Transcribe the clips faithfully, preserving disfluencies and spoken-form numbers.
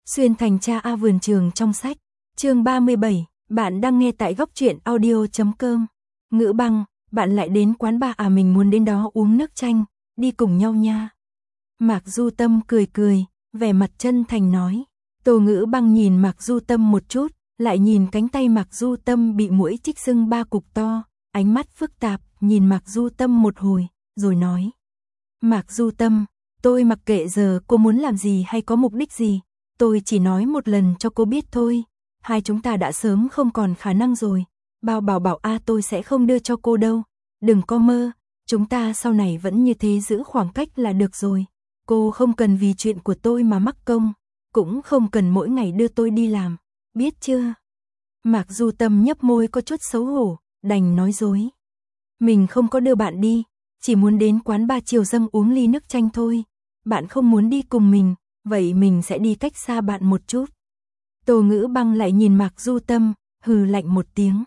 Xuyên thành cha A vườn trường trong sách. Chương ba mươi bảy, bạn đang nghe tại góc truyện audio chấm com. Ngữ Băng, bạn lại đến quán bar à, mình muốn đến đó uống nước chanh, đi cùng nhau nha. Mạc Du Tâm cười cười, vẻ mặt chân thành nói. Tô Ngữ Băng nhìn Mạc Du Tâm một chút, lại nhìn cánh tay Mạc Du Tâm bị muỗi chích sưng ba cục to, ánh mắt phức tạp, nhìn Mạc Du Tâm một hồi, rồi nói. Mạc Du Tâm, tôi mặc kệ giờ cô muốn làm gì hay có mục đích gì, tôi chỉ nói một lần cho cô biết thôi, hai chúng ta đã sớm không còn khả năng rồi, bao bảo bảo a tôi sẽ không đưa cho cô đâu, đừng có mơ, chúng ta sau này vẫn như thế giữ khoảng cách là được rồi, cô không cần vì chuyện của tôi mà mắc công, cũng không cần mỗi ngày đưa tôi đi làm, biết chưa? Mạc Du Tâm nhấp môi có chút xấu hổ, đành nói dối. Mình không có đưa bạn đi, chỉ muốn đến quán bar chiều dâng uống ly nước chanh thôi, bạn không muốn đi cùng mình, vậy mình sẽ đi cách xa bạn một chút. Tô Ngữ Băng lại nhìn Mạc Du Tâm, hừ lạnh một tiếng.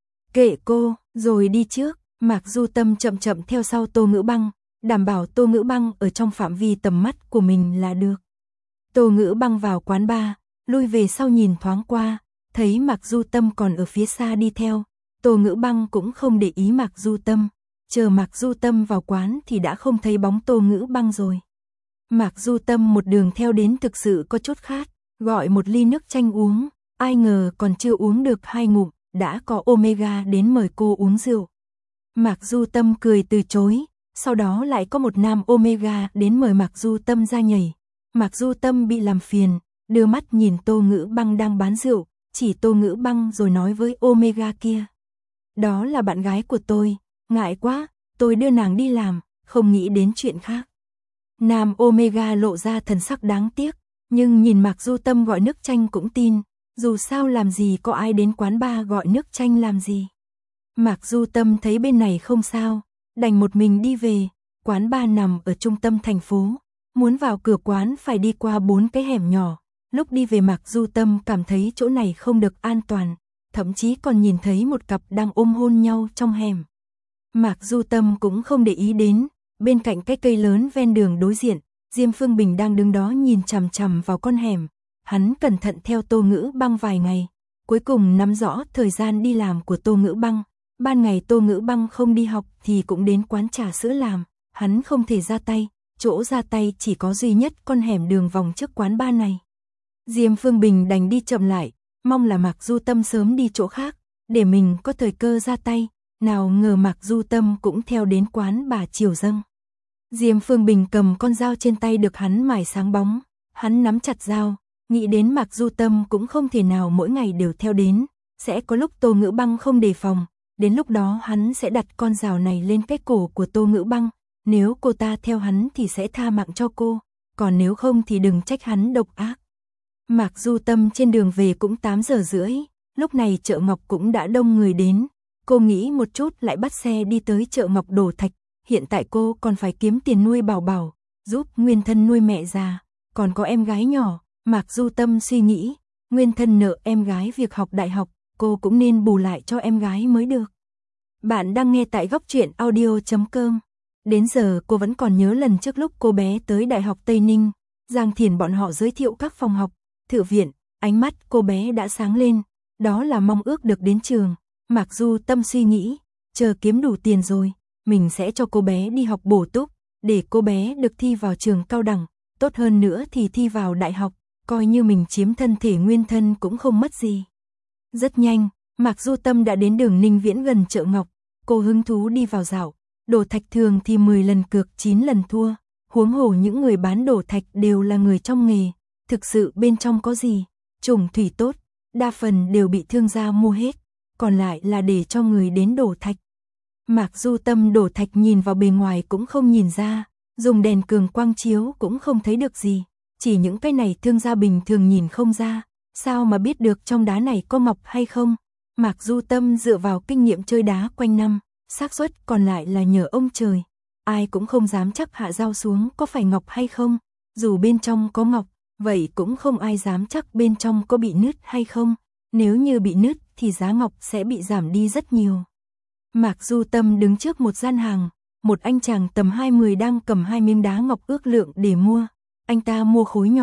Kệ cô, rồi đi trước, Mạc Du Tâm chậm chậm theo sau Tô Ngữ Băng, đảm bảo Tô Ngữ Băng ở trong phạm vi tầm mắt của mình là được. Tô Ngữ Băng vào quán bar, lui về sau nhìn thoáng qua, thấy Mạc Du Tâm còn ở phía xa đi theo, Tô Ngữ Băng cũng không để ý Mạc Du Tâm, chờ Mạc Du Tâm vào quán thì đã không thấy bóng Tô Ngữ Băng rồi. Mạc Du Tâm một đường theo đến thực sự có chút khát, gọi một ly nước chanh uống, ai ngờ còn chưa uống được hai ngụm, đã có Omega đến mời cô uống rượu. Mạc Du Tâm cười từ chối, sau đó lại có một nam Omega đến mời Mạc Du Tâm ra nhảy. Mạc Du Tâm bị làm phiền, đưa mắt nhìn Tô Ngữ Băng đang bán rượu, chỉ Tô Ngữ Băng rồi nói với Omega kia. Đó là bạn gái của tôi, ngại quá, tôi đưa nàng đi làm, không nghĩ đến chuyện khác. Nam Omega lộ ra thần sắc đáng tiếc, nhưng nhìn Mạc Du Tâm gọi nước chanh cũng tin, dù sao làm gì có ai đến quán bar gọi nước chanh làm gì. Mạc Du Tâm thấy bên này không sao, đành một mình đi về, quán bar nằm ở trung tâm thành phố, muốn vào cửa quán phải đi qua bốn cái hẻm nhỏ, lúc đi về Mạc Du Tâm cảm thấy chỗ này không được an toàn, thậm chí còn nhìn thấy một cặp đang ôm hôn nhau trong hẻm. Mạc Du Tâm cũng không để ý đến, bên cạnh cái cây lớn ven đường đối diện, Diêm Phương Bình đang đứng đó nhìn chằm chằm vào con hẻm, hắn cẩn thận theo Tô Ngữ Băng vài ngày, cuối cùng nắm rõ thời gian đi làm của Tô Ngữ Băng, ban ngày Tô Ngữ Băng không đi học thì cũng đến quán trà sữa làm, hắn không thể ra tay, chỗ ra tay chỉ có duy nhất con hẻm đường vòng trước quán bar này. Diêm Phương Bình đành đi chậm lại, mong là Mạc Du Tâm sớm đi chỗ khác, để mình có thời cơ ra tay, nào ngờ Mạc Du Tâm cũng theo đến quán bà chiều dâng. Diêm Phương Bình cầm con dao trên tay được hắn mài sáng bóng, hắn nắm chặt dao, nghĩ đến Mạc Du Tâm cũng không thể nào mỗi ngày đều theo đến, sẽ có lúc Tô Ngữ Băng không đề phòng, đến lúc đó hắn sẽ đặt con dao này lên cái cổ của Tô Ngữ Băng, nếu cô ta theo hắn thì sẽ tha mạng cho cô, còn nếu không thì đừng trách hắn độc ác. Mạc Du Tâm trên đường về cũng tám giờ rưỡi, lúc này chợ Ngọc cũng đã đông người đến, cô nghĩ một chút lại bắt xe đi tới chợ Ngọc Đổ Thạch, hiện tại cô còn phải kiếm tiền nuôi Bảo Bảo, giúp Nguyên Thân nuôi mẹ già, còn có em gái nhỏ, Mạc Du Tâm suy nghĩ, Nguyên Thân nợ em gái việc học đại học, cô cũng nên bù lại cho em gái mới được. Bạn đang nghe tại góc truyện audio chấm com. Đến giờ cô vẫn còn nhớ lần trước lúc cô bé tới Đại học Tây Ninh, Giang Thiền bọn họ giới thiệu các phòng học, thư viện, ánh mắt cô bé đã sáng lên, đó là mong ước được đến trường. Mạc Du Tâm suy nghĩ, chờ kiếm đủ tiền rồi, mình sẽ cho cô bé đi học bổ túc, để cô bé được thi vào trường cao đẳng, tốt hơn nữa thì thi vào đại học, coi như mình chiếm thân thể Nguyên Thân cũng không mất gì. Rất nhanh, Mạc Du Tâm đã đến đường Ninh Viễn gần chợ Ngọc, cô hứng thú đi vào dạo, đổ thạch thường thì mười lần cược chín lần thua, huống hồ những người bán đổ thạch đều là người trong nghề, thực sự bên trong có gì, trùng thủy tốt, đa phần đều bị thương gia mua hết, còn lại là để cho người đến đổ thạch. Mạc Du Tâm đổ thạch nhìn vào bề ngoài cũng không nhìn ra, dùng đèn cường quang chiếu cũng không thấy được gì, chỉ những cái này thương gia bình thường nhìn không ra, sao mà biết được trong đá này có ngọc hay không. Mạc Du Tâm dựa vào kinh nghiệm chơi đá quanh năm, xác suất còn lại là nhờ ông trời, ai cũng không dám chắc hạ dao xuống có phải ngọc hay không, dù bên trong có ngọc, vậy cũng không ai dám chắc bên trong có bị nứt hay không, nếu như bị nứt thì giá ngọc sẽ bị giảm đi rất nhiều. Mạc Du Tâm đứng trước một gian hàng, một anh chàng tầm hai mươi đang cầm hai miếng đá ngọc ước lượng để mua, anh ta mua khối nhỏ, tính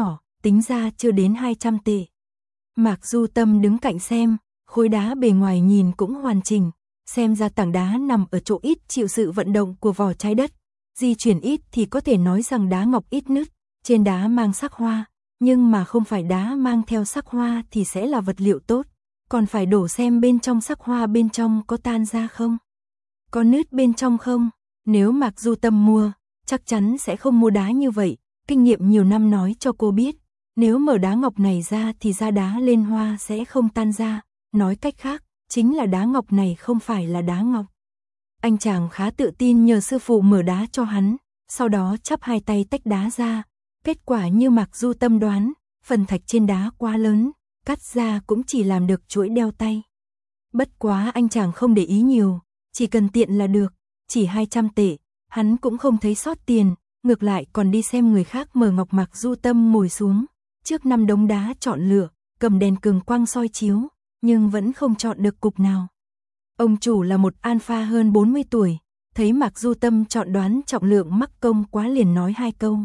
tính ra chưa đến hai trăm tệ. Mạc Du Tâm đứng cạnh xem, khối đá bề ngoài nhìn cũng hoàn chỉnh, xem ra tảng đá nằm ở chỗ ít chịu sự vận động của vỏ trái đất, di chuyển ít thì có thể nói rằng đá ngọc ít nứt, trên đá mang sắc hoa, nhưng mà không phải đá mang theo sắc hoa thì sẽ là vật liệu tốt, còn phải đổ xem bên trong sắc hoa bên trong có tan ra không, có nứt bên trong không. Nếu Mạc Du Tâm mua, chắc chắn sẽ không mua đá như vậy, kinh nghiệm nhiều năm nói cho cô biết, nếu mở đá ngọc này ra thì ra đá lên hoa sẽ không tan ra, nói cách khác, chính là đá ngọc này không phải là đá ngọc. Anh chàng khá tự tin nhờ sư phụ mở đá cho hắn, sau đó chắp hai tay tách đá ra, kết quả như Mạc Du Tâm đoán, phần thạch trên đá quá lớn, cắt ra cũng chỉ làm được chuỗi đeo tay. Bất quá anh chàng không để ý nhiều, chỉ cần tiện là được, chỉ hai trăm tệ, hắn cũng không thấy sót tiền, ngược lại còn đi xem người khác mở ngọc. Mạc Du Tâm ngồi xuống, trước năm đống đá chọn lựa, cầm đèn cường quang soi chiếu, nhưng vẫn không chọn được cục nào. Ông chủ là một alpha hơn bốn mươi tuổi, thấy Mạc Du Tâm chọn đoán trọng lượng mắc công quá liền nói hai câu.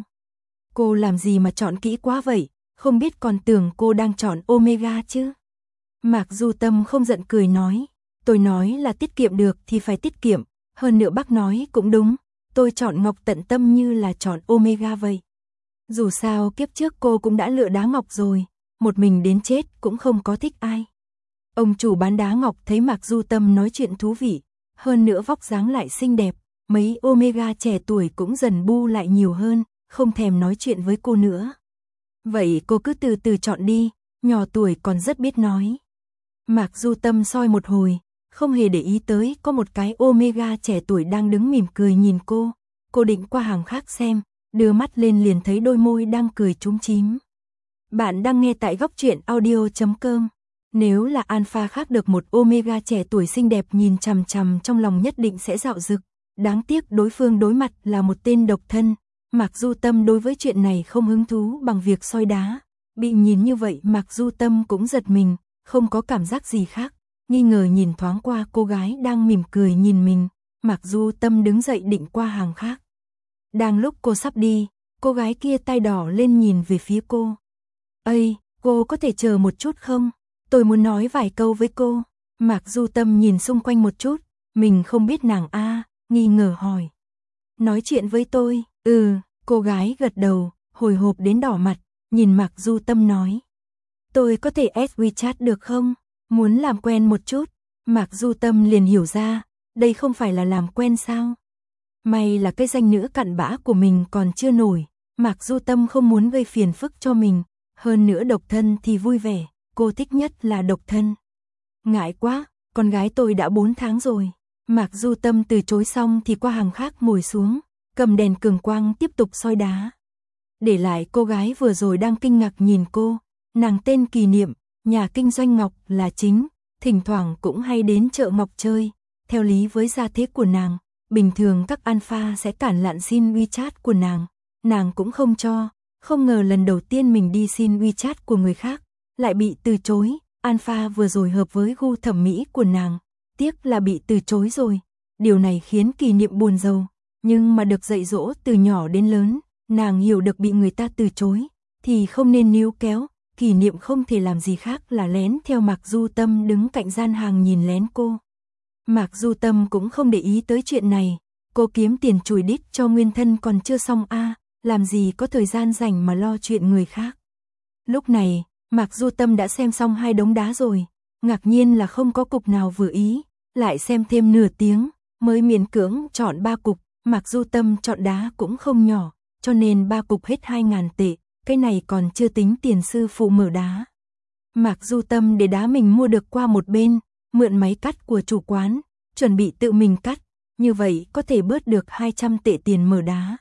Cô làm gì mà chọn kỹ quá vậy, không biết còn tưởng cô đang chọn Omega chứ. Mạc Du Tâm không giận cười nói, tôi nói là tiết kiệm được thì phải tiết kiệm, hơn nữa bác nói cũng đúng, tôi chọn ngọc tận tâm như là chọn Omega vậy. Dù sao kiếp trước cô cũng đã lựa đá ngọc rồi, một mình đến chết cũng không có thích ai. Ông chủ bán đá ngọc thấy Mạc Du Tâm nói chuyện thú vị, hơn nữa vóc dáng lại xinh đẹp, mấy Omega trẻ tuổi cũng dần bu lại nhiều hơn, không thèm nói chuyện với cô nữa. Vậy cô cứ từ từ chọn đi, nhỏ tuổi còn rất biết nói. Mạc Du Tâm soi một hồi, không hề để ý tới có một cái Omega trẻ tuổi đang đứng mỉm cười nhìn cô. Cô định qua hàng khác xem, đưa mắt lên liền thấy đôi môi đang cười chúm chím. Bạn đang nghe tại góc truyện audio chấm com. Nếu là alpha khác được một Omega trẻ tuổi xinh đẹp nhìn chằm chằm trong lòng nhất định sẽ dạo dực. Đáng tiếc đối phương đối mặt là một tên độc thân. Mạc Du Tâm đối với chuyện này không hứng thú bằng việc soi đá. Bị nhìn như vậy Mạc Du Tâm cũng giật mình, không có cảm giác gì khác. Nghi ngờ nhìn thoáng qua cô gái đang mỉm cười nhìn mình, Mạc Du Tâm đứng dậy định qua hàng khác. Đang lúc cô sắp đi, cô gái kia tay đỏ lên nhìn về phía cô. Ây, cô có thể chờ một chút không? Tôi muốn nói vài câu với cô. Mạc Du Tâm nhìn xung quanh một chút, mình không biết nàng a, à, nghi ngờ hỏi. Nói chuyện với tôi, ừ, cô gái gật đầu, hồi hộp đến đỏ mặt, nhìn Mạc Du Tâm nói. Tôi có thể add WeChat được không? Muốn làm quen một chút. Mạc Du Tâm liền hiểu ra, đây không phải là làm quen sao? May là cái danh nữ cặn bã của mình còn chưa nổi. Mạc Du Tâm không muốn gây phiền phức cho mình, hơn nữa độc thân thì vui vẻ, cô thích nhất là độc thân. Ngại quá, con gái tôi đã bốn tháng rồi. Mạc Du Tâm từ chối xong thì qua hàng khác ngồi xuống, cầm đèn cường quang tiếp tục soi đá. Để lại cô gái vừa rồi đang kinh ngạc nhìn cô, nàng tên Kỳ Niệm, nhà kinh doanh ngọc là chính, thỉnh thoảng cũng hay đến chợ ngọc chơi. Theo lý với gia thế của nàng, bình thường các alpha sẽ cản lạn xin WeChat của nàng, nàng cũng không cho, không ngờ lần đầu tiên mình đi xin WeChat của người khác, lại bị từ chối. Alpha vừa rồi hợp với gu thẩm mỹ của nàng, tiếc là bị từ chối rồi. Điều này khiến Kỳ Niệm buồn rầu, nhưng mà được dạy dỗ từ nhỏ đến lớn, nàng hiểu được bị người ta từ chối thì không nên níu kéo. Kỳ Niệm không thể làm gì khác là lén theo Mạc Du Tâm đứng cạnh gian hàng nhìn lén cô. Mạc Du Tâm cũng không để ý tới chuyện này, cô kiếm tiền chùi đít cho nguyên thân còn chưa xong a, à, làm gì có thời gian rảnh mà lo chuyện người khác. Lúc này, Mạc Du Tâm đã xem xong hai đống đá rồi, ngạc nhiên là không có cục nào vừa ý, lại xem thêm nửa tiếng, mới miễn cưỡng chọn ba cục. Mạc Du Tâm chọn đá cũng không nhỏ, cho nên ba cục hết hai ngàn tệ, cái này còn chưa tính tiền sư phụ mở đá. Mạc Du Tâm để đá mình mua được qua một bên, mượn máy cắt của chủ quán, chuẩn bị tự mình cắt, như vậy có thể bớt được hai trăm tệ tiền mở đá.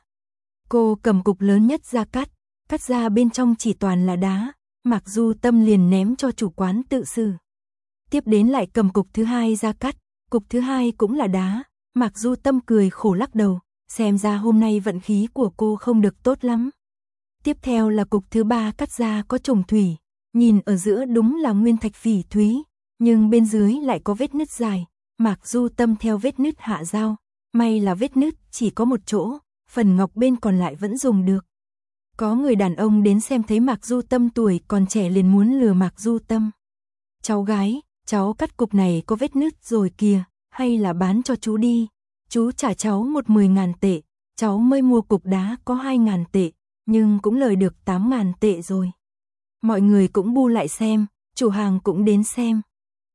Cô cầm cục lớn nhất ra cắt, cắt ra bên trong chỉ toàn là đá, Mạc Du Tâm liền ném cho chủ quán tự xử. Tiếp đến lại cầm cục thứ hai ra cắt, cục thứ hai cũng là đá, Mạc Du Tâm cười khổ lắc đầu, xem ra hôm nay vận khí của cô không được tốt lắm. Tiếp theo là cục thứ ba cắt ra có trùng thủy, nhìn ở giữa đúng là nguyên thạch phỉ thúy, nhưng bên dưới lại có vết nứt dài, Mạc Du Tâm theo vết nứt hạ dao, may là vết nứt chỉ có một chỗ, phần ngọc bên còn lại vẫn dùng được. Có người đàn ông đến xem thấy Mạc Du Tâm tuổi còn trẻ liền muốn lừa Mạc Du Tâm. Cháu gái, cháu cắt cục này có vết nứt rồi kìa, hay là bán cho chú đi. Chú trả cháu một mười ngàn tệ, cháu mới mua cục đá có hai ngàn tệ, nhưng cũng lời được tám ngàn tệ rồi. Mọi người cũng bu lại xem, chủ hàng cũng đến xem.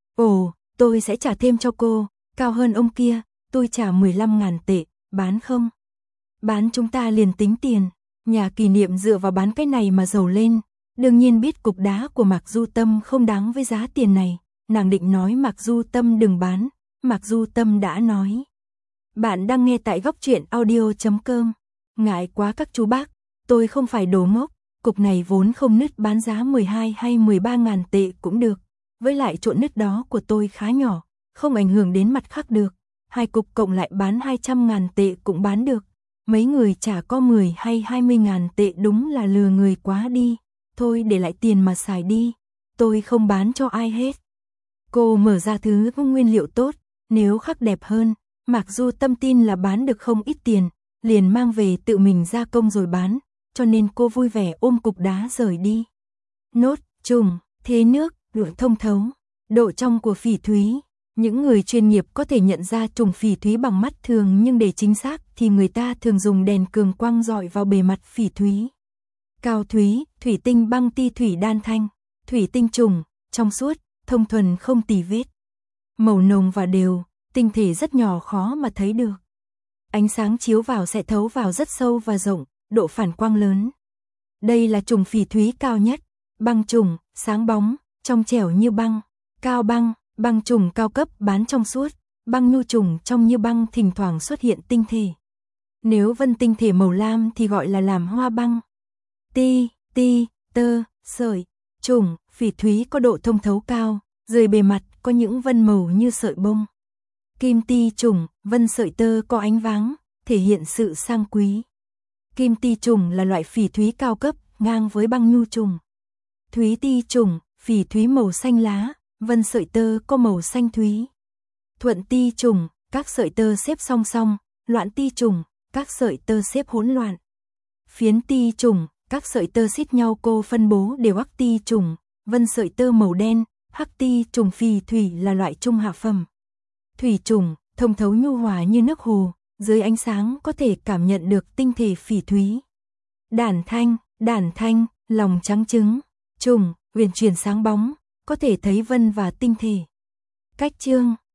Ồ, tôi sẽ trả thêm cho cô, cao hơn ông kia, tôi trả mười lăm ngàn tệ, bán không? Bán chúng ta liền tính tiền. Nhà kỷ niệm dựa vào bán cái này mà giàu lên, đương nhiên biết cục đá của Mạc Du Tâm không đáng với giá tiền này, nàng định nói Mạc Du Tâm đừng bán, Mạc Du Tâm đã nói. Bạn đang nghe tại góc truyện audio chấm com. Ngại quá các chú bác, tôi không phải đồ ngốc, cục này vốn không nứt bán giá mười hai hay mười ba ngàn tệ cũng được, với lại chỗ nứt đó của tôi khá nhỏ, không ảnh hưởng đến mặt khác được, hai cục cộng lại bán hai trăm ngàn tệ cũng bán được. Mấy người trả có mười hay hai mươi ngàn tệ đúng là lừa người quá đi, thôi để lại tiền mà xài đi, tôi không bán cho ai hết. Cô mở ra thứ có nguyên liệu tốt, nếu khắc đẹp hơn, Mạc Du Tâm tin là bán được không ít tiền, liền mang về tự mình gia công rồi bán, cho nên cô vui vẻ ôm cục đá rời đi. Nốt, trùng, thế nước, lượng thông thấu, độ trong của phỉ thúy. Những người chuyên nghiệp có thể nhận ra trùng phỉ thúy bằng mắt thường, nhưng để chính xác thì người ta thường dùng đèn cường quang dọi vào bề mặt phỉ thúy. Cao thúy, thủy tinh băng ti thủy đan thanh, thủy tinh trùng, trong suốt, thông thuần không tì vết. Màu nồng và đều, tinh thể rất nhỏ khó mà thấy được. Ánh sáng chiếu vào sẽ thấu vào rất sâu và rộng, độ phản quang lớn. Đây là trùng phỉ thúy cao nhất, băng trùng, sáng bóng, trong trẻo như băng, cao băng. Băng trùng cao cấp bán trong suốt, băng nhu trùng trong như băng thỉnh thoảng xuất hiện tinh thể. Nếu vân tinh thể màu lam thì gọi là làm hoa băng. Ti, ti, tơ, sợi, trùng, phỉ thúy có độ thông thấu cao, dưới bề mặt có những vân màu như sợi bông. Kim ti trùng, vân sợi tơ có ánh váng, thể hiện sự sang quý. Kim ti trùng là loại phỉ thúy cao cấp, ngang với băng nhu trùng. Thúy ti trùng, phỉ thúy màu xanh lá. Vân sợi tơ có màu xanh thúy. Thuận ti trùng, các sợi tơ xếp song song, loạn ti trùng, các sợi tơ xếp hỗn loạn. Phiến ti trùng, các sợi tơ xít nhau cô phân bố đều. Hắc ti trùng, vân sợi tơ màu đen, hắc ti trùng phỉ thủy là loại trung hạ phẩm. Thủy trùng, thông thấu nhu hòa như nước hồ, dưới ánh sáng có thể cảm nhận được tinh thể phỉ thúy. Đản thanh, đản thanh, lòng trắng trứng, trùng, huyền chuyển sáng bóng, có thể thấy vân và tinh thể. Cách chương